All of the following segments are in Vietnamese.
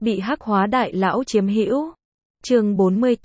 bị hắc hóa đại lão chiếm hữu. Chương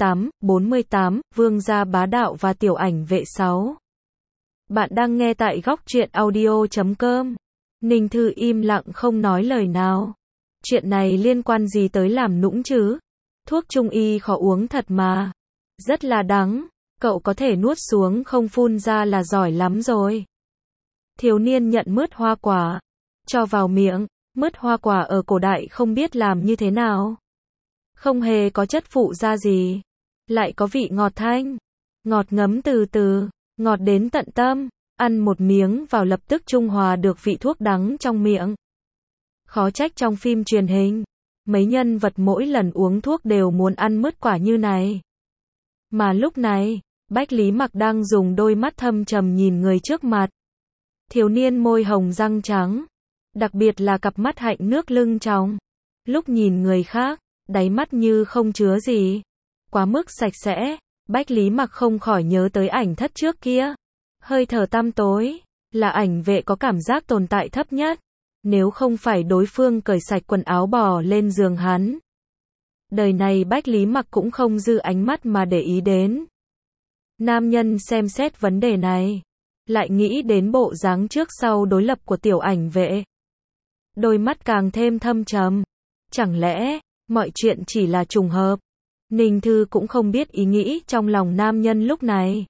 48, Vương gia bá đạo và tiểu ảnh vệ 6. Bạn đang nghe tại góc truyện audio.com. Ninh Thư im lặng không nói lời nào. Chuyện này liên quan gì tới làm nũng chứ? Thuốc trung y khó uống thật mà. Rất là đắng, cậu có thể nuốt xuống không phun ra là giỏi lắm rồi. Thiếu niên nhận mứt hoa quả, cho vào miệng. Mứt hoa quả ở cổ đại không biết làm như thế nào. Không hề có chất phụ gia gì. Lại có vị ngọt thanh. Ngọt ngấm từ từ, ngọt đến tận tâm. Ăn một miếng vào lập tức trung hòa được vị thuốc đắng trong miệng. Khó trách trong phim truyền hình, mấy nhân vật mỗi lần uống thuốc đều muốn ăn mứt quả như này. Mà lúc này, Bách Lý Mặc đang dùng đôi mắt thâm trầm nhìn người trước mặt. Thiếu niên môi hồng răng trắng. Đặc biệt là cặp mắt hạnh nước lưng tròng. Lúc nhìn người khác, đáy mắt như không chứa gì. Quá mức sạch sẽ, Bách Lý Mặc không khỏi nhớ tới ảnh thất trước kia. Hơi thở tăm tối, là ảnh vệ có cảm giác tồn tại thấp nhất. Nếu không phải đối phương cởi sạch quần áo bò lên giường hắn. Đời này Bách Lý Mặc cũng không dư ánh mắt mà để ý đến. Nam nhân xem xét vấn đề này, lại nghĩ đến bộ dáng trước sau đối lập của tiểu ảnh vệ. Đôi mắt càng thêm thâm trầm. Chẳng lẽ, mọi chuyện chỉ là trùng hợp? Ninh Thư cũng không biết ý nghĩ trong lòng nam nhân lúc này.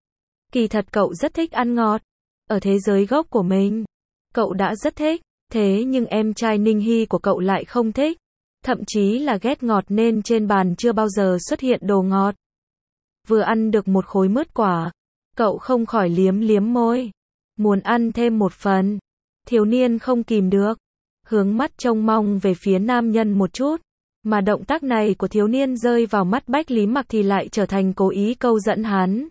Kỳ thật cậu rất thích ăn ngọt. Ở thế giới gốc của mình, cậu đã rất thích. Thế nhưng em trai Ninh Hy của cậu lại không thích. Thậm chí là ghét ngọt nên trên bàn chưa bao giờ xuất hiện đồ ngọt. Vừa ăn được một khối mứt quả, cậu không khỏi liếm liếm môi. Muốn ăn thêm một phần. Thiếu niên không kìm được. Hướng mắt trông mong về phía nam nhân một chút. Mà động tác này của thiếu niên rơi vào mắt Bách Lý Mặc thì lại trở thành cố ý câu dẫn hắn.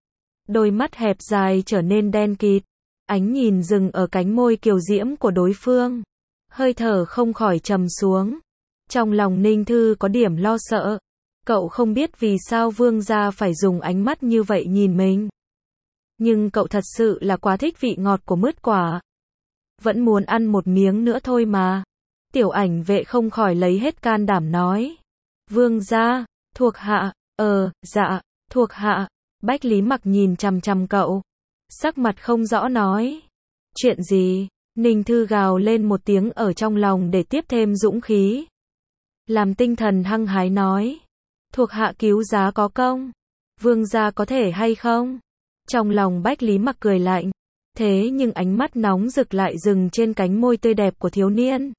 Đôi mắt hẹp dài trở nên đen kịt. Ánh nhìn dừng ở cánh môi kiều diễm của đối phương. Hơi thở không khỏi trầm xuống. Trong lòng Ninh Thư có điểm lo sợ. Cậu không biết vì sao vương gia phải dùng ánh mắt như vậy nhìn mình. Nhưng cậu thật sự là quá thích vị ngọt của mứt quả. Vẫn muốn ăn một miếng nữa thôi mà. Tiểu ảnh vệ không khỏi lấy hết can đảm nói. Vương gia, thuộc hạ, dạ, thuộc hạ. Bách Lý Mặc nhìn chằm chằm cậu. Sắc mặt không rõ nói. Chuyện gì? Ninh Thư gào lên một tiếng ở trong lòng để tiếp thêm dũng khí. Làm tinh thần hăng hái nói. Thuộc hạ cứu giá có công. Vương gia có thể hay không? Trong lòng Bách Lý Mặc cười lạnh. Thế nhưng ánh mắt nóng rực lại dừng trên cánh môi tươi đẹp của thiếu niên.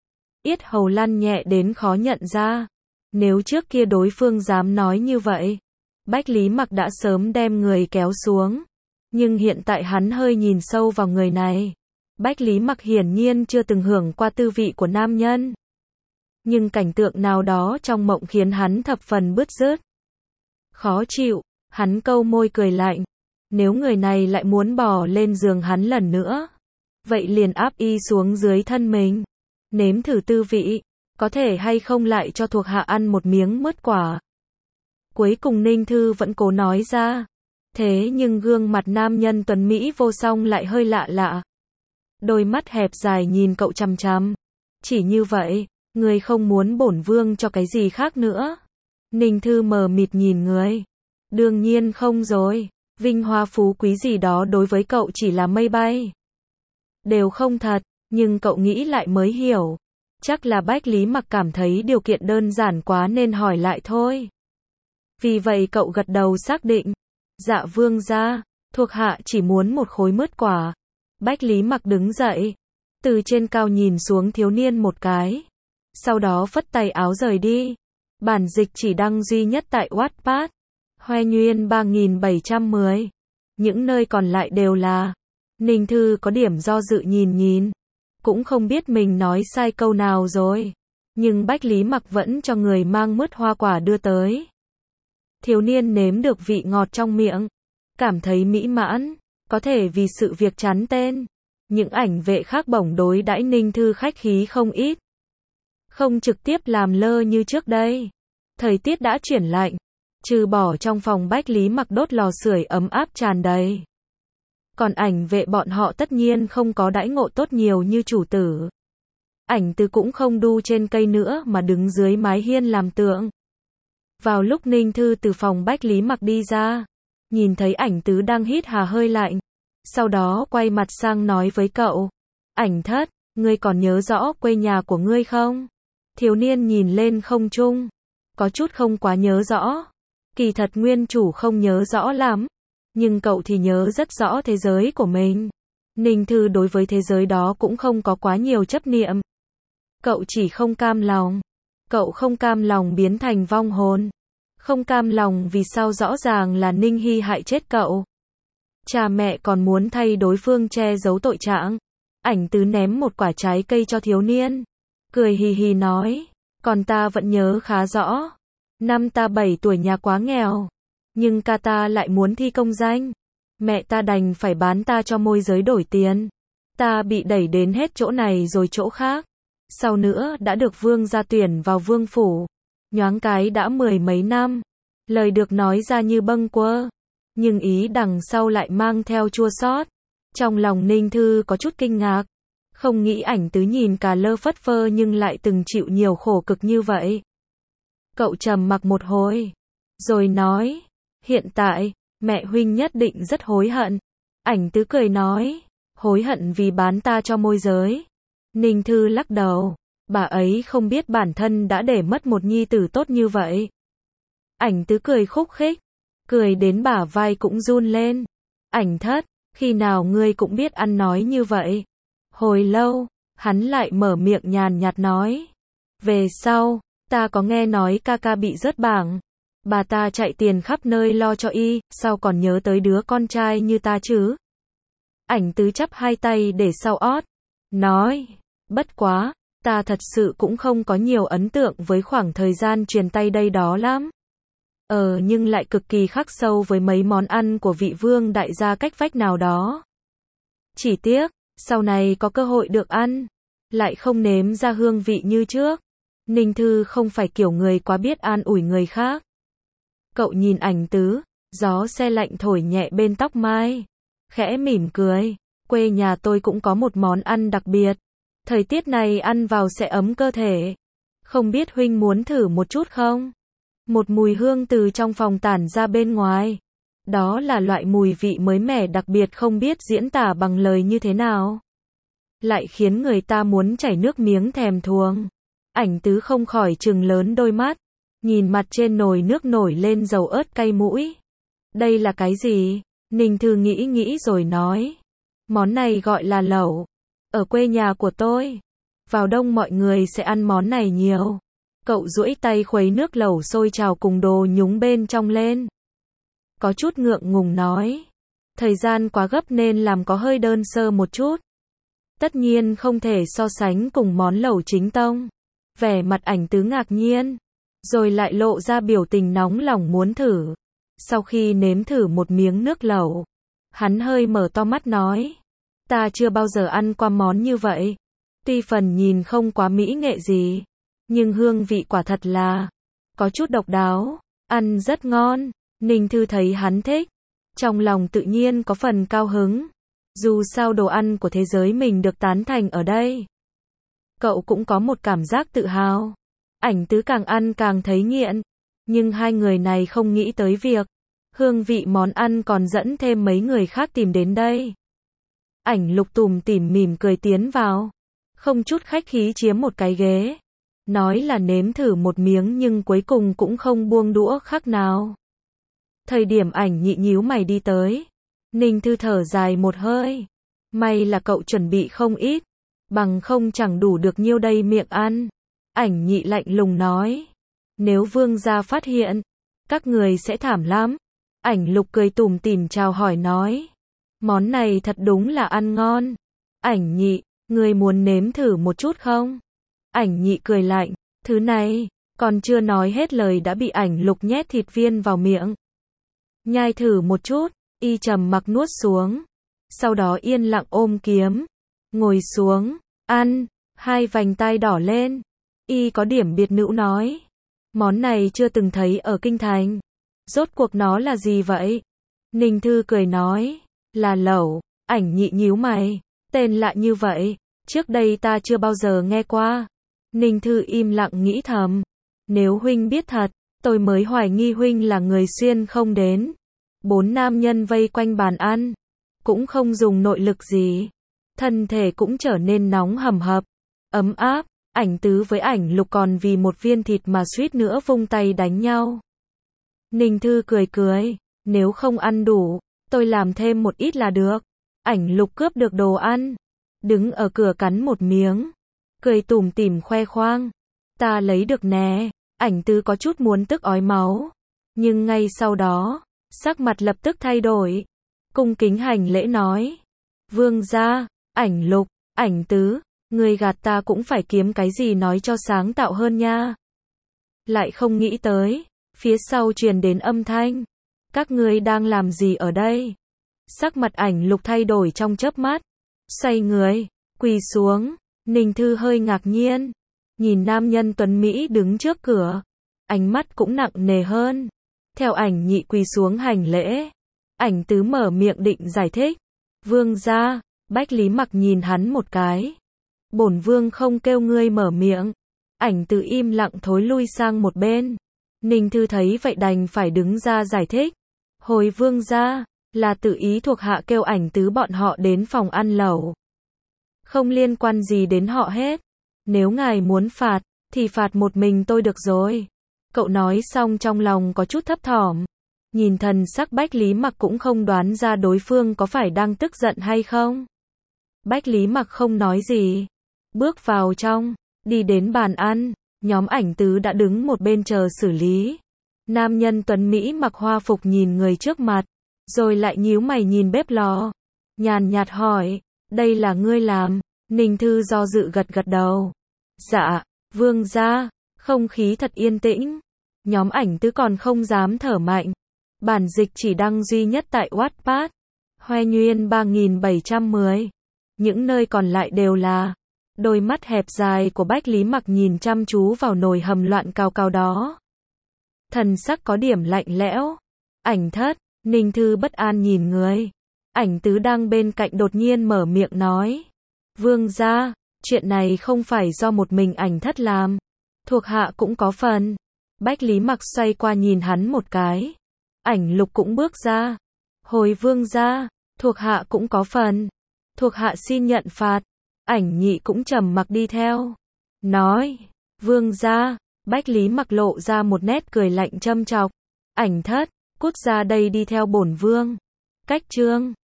Yết hầu lăn nhẹ đến khó nhận ra. Nếu trước kia đối phương dám nói như vậy, Bách Lý Mặc đã sớm đem người kéo xuống. Nhưng hiện tại hắn hơi nhìn sâu vào người này. Bách Lý Mặc hiển nhiên chưa từng hưởng qua tư vị của nam nhân. Nhưng cảnh tượng nào đó trong mộng khiến hắn thập phần bứt rứt. Khó chịu, hắn câu môi cười lạnh. Nếu người này lại muốn bò lên giường hắn lần nữa, vậy liền áp y xuống dưới thân mình. Nếm thử tư vị, có thể hay không lại cho thuộc hạ ăn một miếng mứt quả. Cuối cùng Ninh Thư vẫn cố nói ra. Thế nhưng gương mặt nam nhân tuấn Mỹ vô song lại hơi lạ lạ. Đôi mắt hẹp dài nhìn cậu chằm chằm. Chỉ như vậy, người không muốn bổn vương cho cái gì khác nữa. Ninh Thư mờ mịt nhìn người. Đương nhiên không rồi. Vinh hoa phú quý gì đó đối với cậu chỉ là mây bay. Đều không thật, nhưng cậu nghĩ lại mới hiểu. Chắc là Bách Lý Mặc cảm thấy điều kiện đơn giản quá nên hỏi lại thôi. Vì vậy cậu gật đầu xác định. Dạ vương gia, thuộc hạ chỉ muốn một khối mứt quả. Bách Lý Mặc đứng dậy. Từ trên cao nhìn xuống thiếu niên một cái. Sau đó phất tay áo rời đi. Bản dịch chỉ đăng duy nhất tại Wattpad. Hoe Nguyên 3710. Những nơi còn lại đều là. Ninh Thư có điểm do dự nhìn. Cũng không biết mình nói sai câu nào rồi. Nhưng Bách Lý Mặc vẫn cho người mang mứt hoa quả đưa tới. Thiếu niên nếm được vị ngọt trong miệng. Cảm thấy mỹ mãn. Có thể vì sự việc chán tên. Những ảnh vệ khác bổng đối đãi Ninh Thư khách khí không ít. Không trực tiếp làm lơ như trước đây. Thời tiết đã chuyển lạnh. Trừ bỏ trong phòng Bách Lý Mặc đốt lò sưởi ấm áp tràn đầy. Còn ảnh vệ bọn họ tất nhiên không có đãi ngộ tốt nhiều như chủ tử. Ảnh Tứ cũng không đu trên cây nữa mà đứng dưới mái hiên làm tượng. Vào lúc Ninh Thư từ phòng Bách Lý Mặc đi ra, nhìn thấy Ảnh Tứ đang hít hà hơi lạnh. Sau đó quay mặt sang nói với cậu. Ảnh Thất, ngươi còn nhớ rõ quê nhà của ngươi không? Thiếu niên nhìn lên không trung. Có chút không quá nhớ rõ. Kỳ thật nguyên chủ không nhớ rõ lắm. Nhưng cậu thì nhớ rất rõ thế giới của mình. Ninh Thư đối với thế giới đó cũng không có quá nhiều chấp niệm. Cậu chỉ không cam lòng. Cậu không cam lòng biến thành vong hồn. Không cam lòng vì sao rõ ràng là Ninh Hy hại chết cậu. Cha mẹ còn muốn thay đối phương che giấu tội trạng. Ảnh Tứ ném một quả trái cây cho thiếu niên. Cười hì hì nói. Còn ta vẫn nhớ khá rõ. Năm ta 7 tuổi nhà quá nghèo. Nhưng ca ta lại muốn thi công danh. Mẹ ta đành phải bán ta cho môi giới đổi tiền. Ta bị đẩy đến hết chỗ này rồi chỗ khác. Sau nữa đã được vương gia tuyển vào vương phủ. Nhoáng cái đã 10 mấy năm. Lời được nói ra như bâng quơ. Nhưng ý đằng sau lại mang theo chua xót. Trong lòng Ninh Thư có chút kinh ngạc. Không nghĩ Ảnh Tứ nhìn cà lơ phất phơ nhưng lại từng chịu nhiều khổ cực như vậy. Cậu trầm mặc một hồi. Rồi nói. Hiện tại, mẹ huynh nhất định rất hối hận. Ảnh Tứ cười nói. Hối hận vì bán ta cho môi giới. Ninh Thư lắc đầu. Bà ấy không biết bản thân đã để mất một nhi tử tốt như vậy. Ảnh Tứ cười khúc khích. Cười đến bả vai cũng run lên. Ảnh Thất, khi nào ngươi cũng biết ăn nói như vậy. Hồi lâu, hắn lại mở miệng nhàn nhạt nói. Về sau, ta có nghe nói ca ca bị rớt bảng. Bà ta chạy tiền khắp nơi lo cho y, sao còn nhớ tới đứa con trai như ta chứ? Ảnh Tứ chắp hai tay để sau ót. Nói, bất quá, ta thật sự cũng không có nhiều ấn tượng với khoảng thời gian truyền tay đây đó lắm. Nhưng lại cực kỳ khắc sâu với mấy món ăn của vị vương đại gia cách vách nào đó. Chỉ tiếc, sau này có cơ hội được ăn, lại không nếm ra hương vị như trước. Ninh Thư không phải kiểu người quá biết an ủi người khác. Cậu nhìn Ảnh Tứ, gió se lạnh thổi nhẹ bên tóc mai. Khẽ mỉm cười, quê nhà tôi cũng có một món ăn đặc biệt. Thời tiết này ăn vào sẽ ấm cơ thể. Không biết huynh muốn thử một chút không? Một mùi hương từ trong phòng tản ra bên ngoài. Đó là loại mùi vị mới mẻ đặc biệt không biết diễn tả bằng lời như thế nào. Lại khiến người ta muốn chảy nước miếng thèm thuồng. Ảnh Tứ không khỏi trừng lớn đôi mắt. Nhìn mặt trên nồi nước nổi lên dầu ớt cay mũi. Đây là cái gì? Ninh Thư nghĩ rồi nói. Món này gọi là lẩu. Ở quê nhà của tôi, vào đông mọi người sẽ ăn món này nhiều. Cậu duỗi tay khuấy nước lẩu sôi trào cùng đồ nhúng bên trong lên. Có chút ngượng ngùng nói. Thời gian quá gấp nên làm có hơi đơn sơ một chút. Tất nhiên không thể so sánh cùng món lẩu chính tông. Vẻ mặt Ảnh Tứ ngạc nhiên. Rồi lại lộ ra biểu tình nóng lòng muốn thử. Sau khi nếm thử một miếng nước lẩu, hắn hơi mở to mắt nói. Ta chưa bao giờ ăn qua món như vậy. Tuy phần nhìn không quá mỹ nghệ gì, nhưng hương vị quả thật là có chút độc đáo, ăn rất ngon. Ninh Thư thấy hắn thích, trong lòng tự nhiên có phần cao hứng. Dù sao đồ ăn của thế giới mình được tán thành ở đây. Cậu cũng có một cảm giác tự hào. Ảnh Tứ càng ăn càng thấy nghiện, nhưng hai người này không nghĩ tới việc hương vị món ăn còn dẫn thêm mấy người khác tìm đến đây. Ảnh Lục tủm tỉm mỉm cười tiến vào, không chút khách khí chiếm một cái ghế, nói là nếm thử một miếng nhưng cuối cùng cũng không buông đũa khác nào. Thời điểm Ảnh Nhị nhíu mày đi tới, Ninh Thư thở dài một hơi. May là cậu chuẩn bị không ít, bằng không chẳng đủ được nhiêu đây miệng ăn. Ảnh Nhị lạnh lùng nói. Nếu vương gia phát hiện, các người sẽ thảm lắm. Ảnh Lục cười tủm tỉm chào hỏi nói. Món này thật đúng là ăn ngon. Ảnh Nhị, người muốn nếm thử một chút không? Ảnh Nhị cười lạnh. Thứ này, còn chưa nói hết lời đã bị Ảnh Lục nhét thịt viên vào miệng. Nhai thử một chút, y trầm mặc nuốt xuống. Sau đó yên lặng ôm kiếm, ngồi xuống, ăn, hai vành tai đỏ lên. Y có điểm biệt nữ nói. Món này chưa từng thấy ở kinh thành. Rốt cuộc nó là gì vậy? Ninh Thư cười nói. Là lẩu. Ảnh Nhị nhíu mày. Tên lạ như vậy. Trước đây ta chưa bao giờ nghe qua. Ninh Thư im lặng nghĩ thầm. Nếu huynh biết thật, tôi mới hoài nghi huynh là người xuyên không đến. 4 nam nhân vây quanh bàn ăn. Cũng không dùng nội lực gì. Thân thể cũng trở nên nóng hầm hập. Ấm áp. Ảnh Tứ với Ảnh Lục còn vì một viên thịt mà suýt nữa vung tay đánh nhau. Ninh Thư cười cười. Nếu không ăn đủ, tôi làm thêm một ít là được. Ảnh Lục cướp được đồ ăn. Đứng ở cửa cắn một miếng. Cười tủm tỉm khoe khoang. Ta lấy được nè. Ảnh Tứ có chút muốn tức ói máu. Nhưng ngay sau đó, sắc mặt lập tức thay đổi. Cung kính hành lễ nói. Vương gia, Ảnh Lục, Ảnh Tứ, người gạt ta cũng phải kiếm cái gì nói cho sáng tạo hơn nha. Lại không nghĩ tới, phía sau truyền đến âm thanh. Các ngươi đang làm gì ở đây? Sắc mặt Ảnh Lục thay đổi trong chớp mắt. Xoay người, quỳ xuống. Ninh Thư hơi ngạc nhiên. Nhìn nam nhân tuấn Mỹ đứng trước cửa. Ánh mắt cũng nặng nề hơn. Theo Ảnh Nhị quỳ xuống hành lễ. Ảnh Tứ mở miệng định giải thích. Vương gia, Bách Lý Mặc nhìn hắn một cái. Bổn vương không kêu ngươi mở miệng. Ảnh Tứ im lặng thối lui sang một bên. Ninh Thư thấy vậy đành phải đứng ra giải thích. Hồi vương gia, là tự ý thuộc hạ kêu Ảnh Tứ bọn họ đến phòng ăn lẩu. Không liên quan gì đến họ hết. Nếu ngài muốn phạt, thì phạt một mình tôi được rồi. Cậu nói xong trong lòng có chút thấp thỏm. Nhìn thần sắc Bách Lý Mặc cũng không đoán ra đối phương có phải đang tức giận hay không. Bách Lý Mặc không nói gì. Bước vào trong, đi đến bàn ăn. Nhóm Ảnh Tứ đã đứng một bên chờ xử lý. Nam nhân tuấn Mỹ mặc hoa phục nhìn người trước mặt. Rồi lại nhíu mày nhìn bếp lò. Nhàn nhạt hỏi. Đây là ngươi làm. Ninh Thư do dự gật gật đầu. Dạ, vương gia. Không khí thật yên tĩnh. Nhóm Ảnh Tứ còn không dám thở mạnh. Bản dịch chỉ đăng duy nhất tại Wattpad. Hoe Nguyên 3710. Những nơi còn lại đều là. Đôi mắt hẹp dài của Bách Lý Mặc nhìn chăm chú vào nồi hầm loạn cào cào đó. Thần sắc có điểm lạnh lẽo. Ảnh Thất. Ninh Thư bất an nhìn người. Ảnh Tứ đang bên cạnh đột nhiên mở miệng nói. Vương gia, chuyện này không phải do một mình Ảnh Thất làm. Thuộc hạ cũng có phần. Bách Lý Mặc xoay qua nhìn hắn một cái. Ảnh Lục cũng bước ra. Hồi vương gia, thuộc hạ cũng có phần. Thuộc hạ xin nhận phạt. Ảnh Nhị cũng trầm mặc đi theo. Nói, vương gia, Bách Lý Mặc lộ ra một nét cười lạnh châm chọc. Ảnh Thất, cút ra đây đi theo bổn vương. Cách chương